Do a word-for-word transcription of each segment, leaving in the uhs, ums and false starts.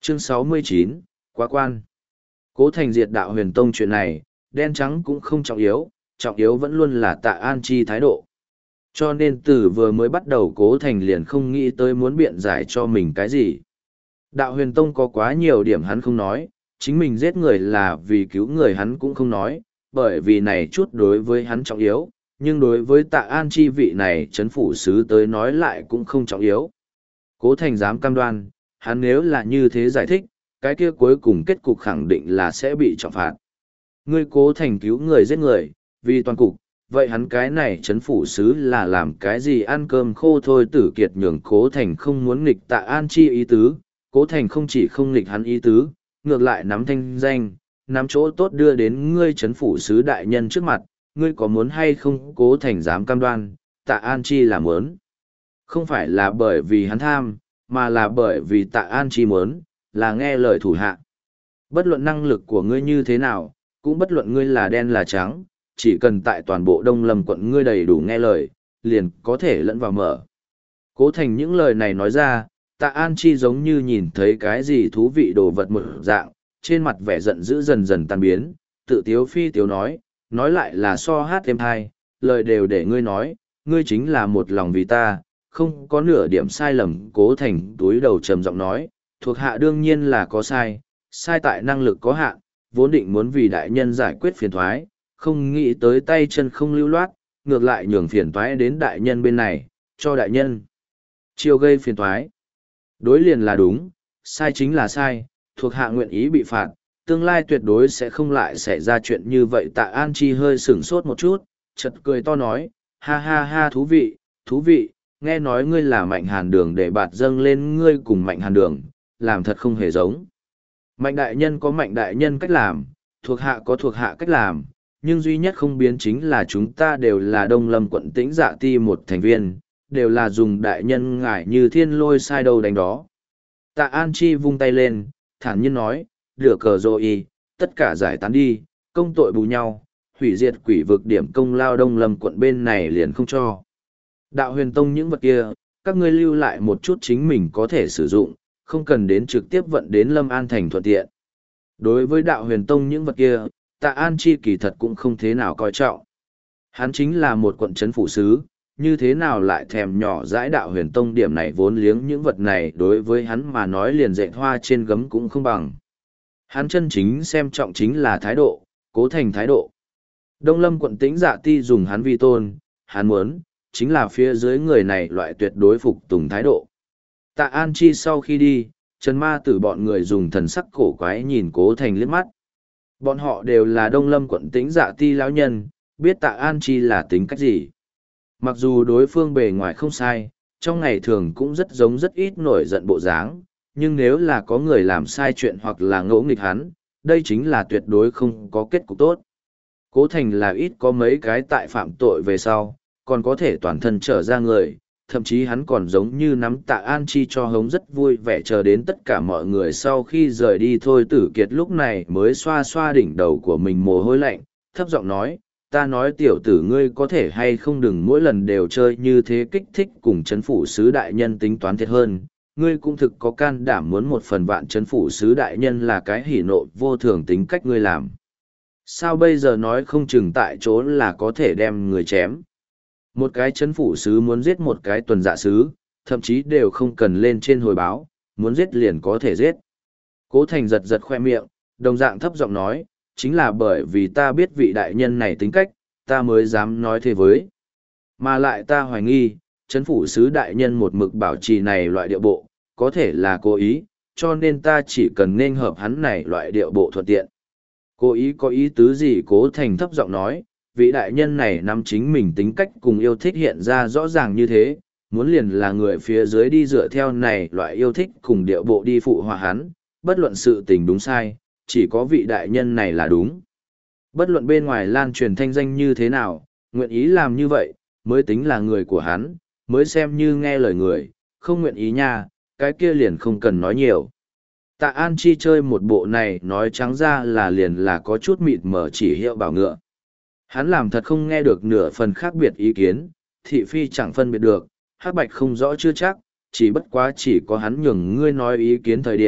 Chương sáu mươi chín, quá quan. Cố Thành diệt đạo huyền tông chuyện này, đen trắng cũng không trọng yếu, trọng yếu vẫn luôn là Tạ An Chi thái độ. Cho nên từ vừa mới bắt đầu Cố Thành liền không nghĩ tới muốn biện giải cho mình cái gì. Đạo huyền tông có quá nhiều điểm hắn không nói, chính mình giết người là vì cứu người hắn cũng không nói, bởi vì này chút đối với hắn trọng yếu, nhưng đối với Tạ An Chi vị này chấn phủ sứ tới nói lại cũng không trọng yếu. Cố Thành dám cam đoan, hắn nếu là như thế giải thích, cái kia cuối cùng kết cục khẳng định là sẽ bị trọng phạt. Ngươi Cố Thành cứu người giết người, vì toàn cục, vậy hắn cái này chấn phủ sứ là làm cái gì ăn cơm khô thôi. Tử Kiệt nhường Cố Thành không muốn nghịch Tạ An Chi ý tứ, Cố Thành không chỉ không nghịch hắn ý tứ, ngược lại nắm thanh danh, nắm chỗ tốt đưa đến ngươi chấn phủ sứ đại nhân trước mặt, ngươi có muốn hay không? Cố Thành dám cam đoan, Tạ An Chi là muốn. Không phải là bởi vì hắn tham, mà là bởi vì Tạ An Chi muốn, là nghe lời thủ hạ. Bất luận năng lực của ngươi như thế nào, cũng bất luận ngươi là đen là trắng, chỉ cần tại toàn bộ Đông Lâm quận ngươi đầy đủ nghe lời, liền có thể lẫn vào mở. Cố Thành những lời này nói ra, Tạ An Chi giống như nhìn thấy cái gì thú vị đồ vật một dạng, trên mặt vẻ giận dữ dần dần tan biến, tự tiếu phi tiếu nói, nói lại là so hát thêm hai, lời đều để ngươi nói, ngươi chính là một lòng vì ta, không có nửa điểm sai lầm. Cố Thành túi đầu trầm giọng nói, thuộc hạ đương nhiên là có sai, sai tại năng lực có hạn, vốn định muốn vì đại nhân giải quyết phiền thoái, không nghĩ tới tay chân không lưu loát, ngược lại nhường phiền toái đến đại nhân bên này, cho đại nhân chiêu gây phiền toái. Đối liền là đúng, sai chính là sai, thuộc hạ nguyện ý bị phạt, tương lai tuyệt đối sẽ không lại xảy ra chuyện như vậy. Tạ An Chi hơi sửng sốt một chút, chợt cười to nói, ha ha ha, thú vị, thú vị, nghe nói ngươi là Mạnh Hàn Đường để bạt dâng lên ngươi cùng Mạnh Hàn Đường, làm thật không hề giống. Mạnh đại nhân có Mạnh đại nhân cách làm, thuộc hạ có thuộc hạ cách làm, nhưng duy nhất không biến chính là chúng ta đều là Đông Lâm quận Tĩnh Dạ Ti một thành viên, đều là dùng đại nhân ngài như thiên lôi sai đầu đánh đó. Tạ An Chi vung tay lên, thản nhiên nói, lửa cờ rồi, tất cả giải tán đi, công tội bù nhau, hủy diệt quỷ vực điểm công lao Đông Lâm quận bên này liền không cho. Đạo huyền tông những vật kia, các ngươi lưu lại một chút chính mình có thể sử dụng, không cần đến trực tiếp vận đến Lâm An thành thuận tiện. Đối với đạo huyền tông những vật kia, Tạ An Chi kỳ thật cũng không thế nào coi trọng. Hắn chính là một quận trấn phủ sứ, như thế nào lại thèm nhỏ dãi đạo huyền tông điểm này vốn liếng những vật này đối với hắn mà nói liền dệt hoa trên gấm cũng không bằng. Hắn chân chính xem trọng chính là thái độ, Cố Thành thái độ. Đông Lâm quận Tĩnh Dạ Ti dùng hắn vi tôn, hắn muốn, chính là phía dưới người này loại tuyệt đối phục tùng thái độ. Tạ An Chi sau khi đi, Trần Ma Tử bọn người dùng thần sắc cổ quái nhìn Cố Thành liếc mắt. Bọn họ đều là Đông Lâm quận Tĩnh Dạ Ti lão nhân, biết Tạ An Chi là tính cách gì. Mặc dù đối phương bề ngoài không sai, trong ngày thường cũng rất giống rất ít nổi giận bộ dáng, nhưng nếu là có người làm sai chuyện hoặc là ngỗ nghịch hắn, đây chính là tuyệt đối không có kết cục tốt. Cố Thành là ít có mấy cái tại phạm tội về sau, còn có thể toàn thân trở ra người, thậm chí hắn còn giống như nắm Tạ An Chi cho hống rất vui vẻ chờ đến tất cả mọi người sau khi rời đi thôi. Tử Kiệt lúc này mới xoa xoa đỉnh đầu của mình mồ hôi lạnh, thấp giọng nói, ta nói tiểu tử ngươi có thể hay không đừng mỗi lần đều chơi như thế kích thích cùng chấn phủ sứ đại nhân tính toán thiệt hơn, ngươi cũng thực có can đảm muốn một phần vạn chấn phủ sứ đại nhân là cái hỉ nộ vô thường tính cách ngươi làm. Sao bây giờ nói không chừng tại chỗ là có thể đem người chém. Một cái chấn phủ sứ muốn giết một cái tuần dạ sứ, thậm chí đều không cần lên trên hồi báo, muốn giết liền có thể giết. Cố Thành giật giật khoe miệng, đồng dạng thấp giọng nói, chính là bởi vì ta biết vị đại nhân này tính cách, ta mới dám nói thế với. Mà lại ta hoài nghi, chấn phủ sứ đại nhân một mực bảo trì này loại điệu bộ, có thể là cố ý, cho nên ta chỉ cần nên hợp hắn này loại điệu bộ thuận tiện. Cố ý có ý tứ gì? Cố Thành thấp giọng nói, vị đại nhân này nắm chính mình tính cách cùng yêu thích hiện ra rõ ràng như thế, muốn liền là người phía dưới đi dựa theo này loại yêu thích cùng điệu bộ đi phụ hòa hắn, bất luận sự tình đúng sai, chỉ có vị đại nhân này là đúng. Bất luận bên ngoài lan truyền thanh danh như thế nào, nguyện ý làm như vậy, mới tính là người của hắn, mới xem như nghe lời người, không nguyện ý nha, cái kia liền không cần nói nhiều. Tạ An Chi chơi một bộ này nói trắng ra là liền là có chút mịt mờ chỉ hiệu bảo ngựa. Hắn làm thật không nghe được nửa phần khác biệt ý kiến, thị phi chẳng phân biệt được, hắc bạch không rõ chưa chắc, chỉ bất quá chỉ có hắn nhường ngươi nói ý kiến thời điểm,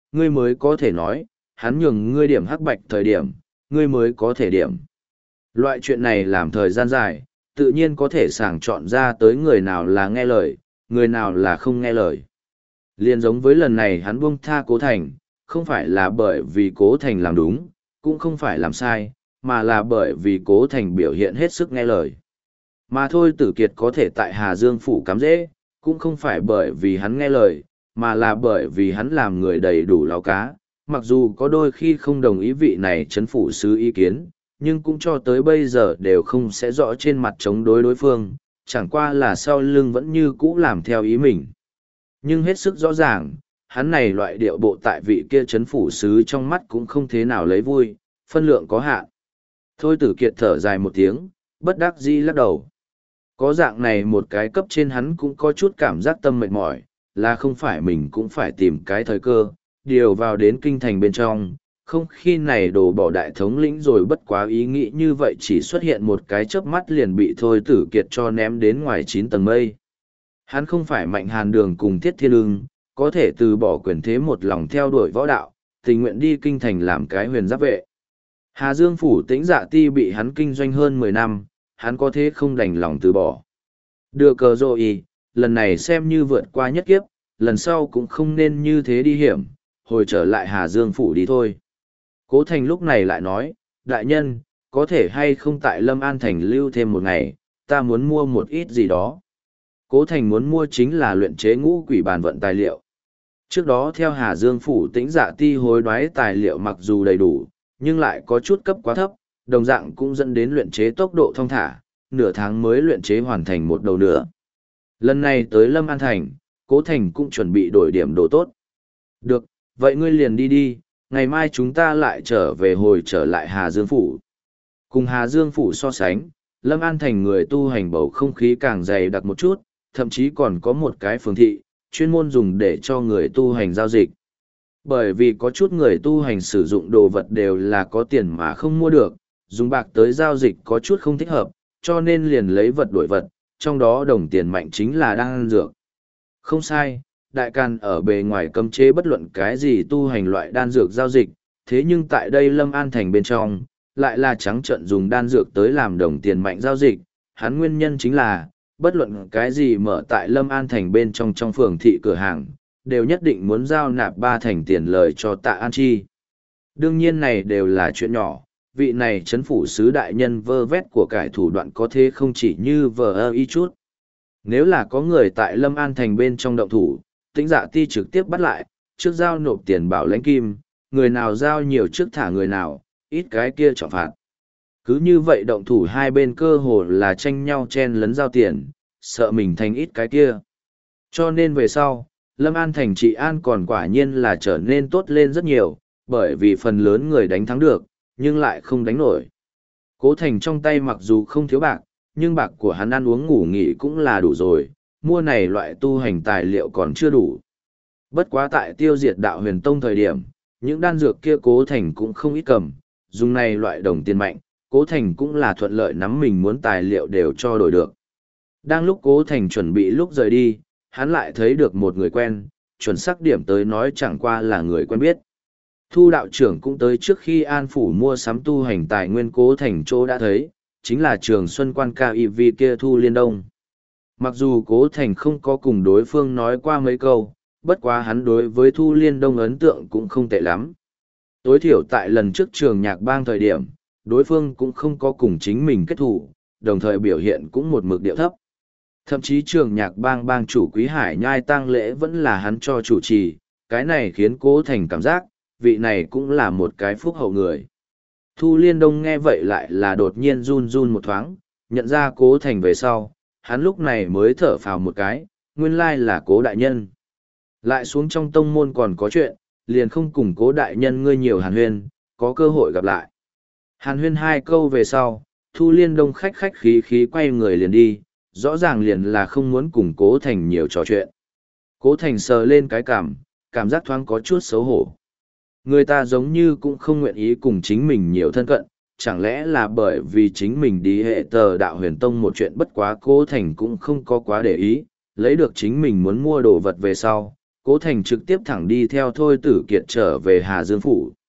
ngươi mới có thể nói, hắn nhường ngươi điểm hắc bạch thời điểm, ngươi mới có thể điểm. Loại chuyện này làm thời gian dài, tự nhiên có thể sàng chọn ra tới người nào là nghe lời, người nào là không nghe lời. Liên giống với lần này hắn buông tha Cố Thành, không phải là bởi vì Cố Thành làm đúng, cũng không phải làm sai, mà là bởi vì Cố Thành biểu hiện hết sức nghe lời. Mà thôi Tử Kiệt có thể tại Hà Dương Phủ cắm dễ, cũng không phải bởi vì hắn nghe lời, mà là bởi vì hắn làm người đầy đủ láo cá. Mặc dù có đôi khi không đồng ý vị này chấn phủ sứ ý kiến, nhưng cũng cho tới bây giờ đều không sẽ rõ trên mặt chống đối đối phương, chẳng qua là sau lưng vẫn như cũ làm theo ý mình. Nhưng hết sức rõ ràng, hắn này loại điệu bộ tại vị kia chấn phủ sứ trong mắt cũng không thế nào lấy vui, phân lượng có hạn. Thôi Tử Kiệt thở dài một tiếng, bất đắc dĩ lắc đầu. Có dạng này một cái cấp trên hắn cũng có chút cảm giác tâm mệt mỏi, là không phải mình cũng phải tìm cái thời cơ, điều vào đến kinh thành bên trong, không khi này đổ bỏ đại thống lĩnh rồi bất quá ý nghĩ như vậy chỉ xuất hiện một cái chớp mắt liền bị Thôi Tử Kiệt cho ném đến ngoài chín tầng mây. Hắn không phải Mạnh Hàn Đường cùng Thiết Thiên Ưng, có thể từ bỏ quyền thế một lòng theo đuổi võ đạo, tình nguyện đi kinh thành làm cái huyền giáp vệ. Hà Dương Phủ Tĩnh Dạ Ti bị hắn kinh doanh hơn mười năm, hắn có thế không đành lòng từ bỏ. Đưa cờ rồi, lần này xem như vượt qua nhất kiếp, lần sau cũng không nên như thế đi hiểm, hồi trở lại Hà Dương Phủ đi thôi. Cố Thành lúc này lại nói, đại nhân, có thể hay không tại Lâm An Thành lưu thêm một ngày, ta muốn mua một ít gì đó. Cố Thành muốn mua chính là luyện chế ngũ quỷ bàn vận tài liệu. Trước đó theo Hà Dương Phủ Tĩnh Dạ Ti hối đoái tài liệu mặc dù đầy đủ, nhưng lại có chút cấp quá thấp, đồng dạng cũng dẫn đến luyện chế tốc độ thong thả, nửa tháng mới luyện chế hoàn thành một đầu nữa. Lần này tới Lâm An Thành, Cố Thành cũng chuẩn bị đổi điểm đồ tốt. Được, vậy ngươi liền đi đi, ngày mai chúng ta lại trở về hồi trở lại Hà Dương Phủ. Cùng Hà Dương Phủ so sánh, Lâm An Thành người tu hành bầu không khí càng dày đặc một chút, thậm chí còn có một cái phường thị, chuyên môn dùng để cho người tu hành giao dịch. Bởi vì có chút người tu hành sử dụng đồ vật đều là có tiền mà không mua được, dùng bạc tới giao dịch có chút không thích hợp, cho nên liền lấy vật đổi vật, trong đó đồng tiền mạnh chính là đan dược. Không sai, đại càn ở bề ngoài cấm chế bất luận cái gì tu hành loại đan dược giao dịch, thế nhưng tại đây Lâm An Thành bên trong, lại là trắng trợn dùng đan dược tới làm đồng tiền mạnh giao dịch, hắn nguyên nhân chính là, bất luận cái gì mở tại Lâm An Thành bên trong trong phường thị cửa hàng, đều nhất định muốn giao nạp ba thành tiền lời cho Tạ An Chi. Đương nhiên này đều là chuyện nhỏ, vị này chấn phủ sứ đại nhân vơ vét của cải thủ đoạn có thế không chỉ như vờ ơ y chút. Nếu là có người tại Lâm An Thành bên trong động thủ, Tĩnh Dạ Ti trực tiếp bắt lại, trước giao nộp tiền bảo lãnh kim, người nào giao nhiều trước thả người nào, ít cái kia trọng phạt. Cứ như vậy động thủ hai bên cơ hồ là tranh nhau chen lấn giao tiền, sợ mình thành ít cái kia. Cho nên về sau, Lâm An Thành trị an còn quả nhiên là trở nên tốt lên rất nhiều, bởi vì phần lớn người đánh thắng được, nhưng lại không đánh nổi. Cố Thành trong tay mặc dù không thiếu bạc, nhưng bạc của hắn ăn uống ngủ nghỉ cũng là đủ rồi, mua này loại tu hành tài liệu còn chưa đủ. Bất quá tại tiêu diệt đạo huyền tông thời điểm, những đan dược kia Cố Thành cũng không ít cầm, dùng này loại đồng tiền mạnh, Cố Thành cũng là thuận lợi nắm mình muốn tài liệu đều cho đổi được. Đang lúc Cố Thành chuẩn bị lúc rời đi, hắn lại thấy được một người quen, chuẩn xác điểm tới nói chẳng qua là người quen biết. Thu đạo trưởng cũng tới trước khi An Phủ mua sắm tu hành tài nguyên Cố Thành chỗ đã thấy, chính là Trường Xuân Quan Ca Y Vi kia Thu Liên Đông. Mặc dù Cố Thành không có cùng đối phương nói qua mấy câu, bất quá hắn đối với Thu Liên Đông ấn tượng cũng không tệ lắm. Tối thiểu tại lần trước trường nhạc bang thời điểm, đối phương cũng không có cùng chính mình kết thủ, đồng thời biểu hiện cũng một mực điệu thấp. Thậm chí trường nhạc bang bang chủ Quý Hải Nhai tang lễ vẫn là hắn cho chủ trì, cái này khiến Cố Thành cảm giác, vị này cũng là một cái phúc hậu người. Thu Liên Đông nghe vậy lại là đột nhiên run run một thoáng, nhận ra Cố Thành về sau, hắn lúc này mới thở phào một cái, nguyên lai là Cố đại nhân. Lại xuống trong tông môn còn có chuyện, liền không cùng Cố đại nhân ngươi nhiều hàn huyên, có cơ hội gặp lại. Hàn huyên hai câu về sau, Thu Liên Đông khách khách khí khí quay người liền đi, rõ ràng liền là không muốn cùng Cố Thành nhiều trò chuyện. Cố Thành sờ lên cái cảm, cảm giác thoáng có chút xấu hổ. Người ta giống như cũng không nguyện ý cùng chính mình nhiều thân cận, chẳng lẽ là bởi vì chính mình đi hệ tờ đạo huyền tông một chuyện bất quá Cố Thành cũng không có quá để ý, lấy được chính mình muốn mua đồ vật về sau, Cố Thành trực tiếp thẳng đi theo Thôi Tử Kiệt trở về Hà Dương Phủ.